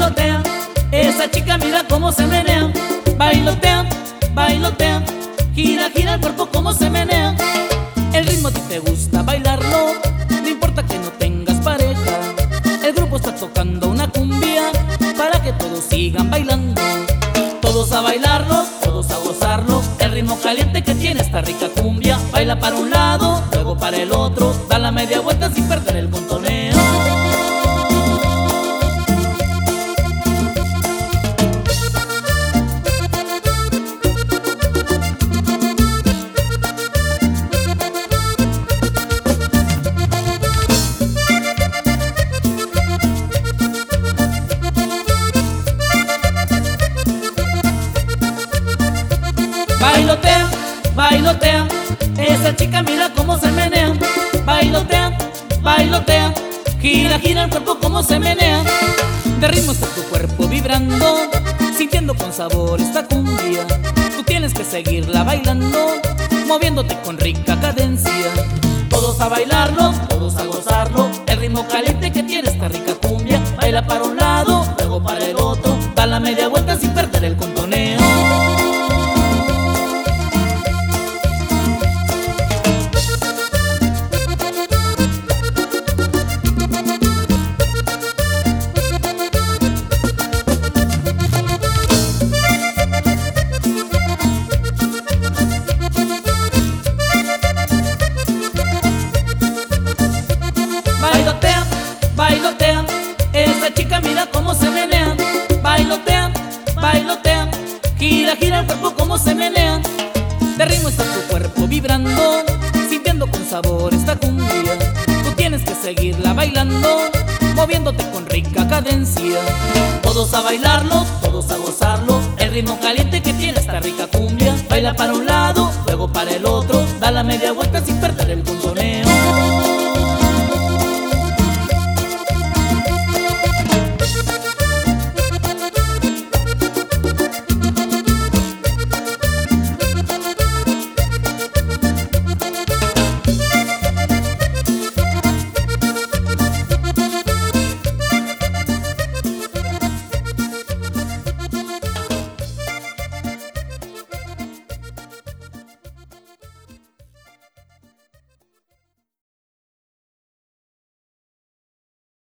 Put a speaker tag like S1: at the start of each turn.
S1: bailotea, esa chica mira cómo se menea. Bailotea, bailotea, gira, gira el cuerpo como se menea. El ritmo a ti te gusta bailarlo, no importa que no tengas pareja. El grupo está tocando una cumbia para que todos sigan bailando. Todos a bailarlo, todos a gozarlo. El ritmo caliente que tiene esta rica cumbia. Baila para un lado, luego para el otro. Da la media vuelta sin perder el contoneo. Bailotea, bailotea, esa chica mira cómo se menea. Bailotea, bailotea, gira, gira el cuerpo como se menea. De ritmo está tu cuerpo vibrando, sintiendo con sabor esta cumbia. Tú tienes que seguirla bailando, moviéndote con rica cadencia. Todos a bailarlo, todos a gozarlo. El ritmo caliente que tiene esta rica cumbia. Baila para un lado, luego para el otro. Da la media vuelta sin perder el contoneo. Bailotea, bailotea, esa chica mira cómo se menea. Bailotea, bailotea, gira, gira el cuerpo como se menea. De ritmo está tu cuerpo vibrando, sintiendo con sabor esta cumbia. Tú tienes que seguirla bailando, moviéndote con rica cadencia. Todos a bailarlo, todos a gozarlo. El ritmo caliente que tiene esta rica cumbia. Baila para un lado, luego para el otro.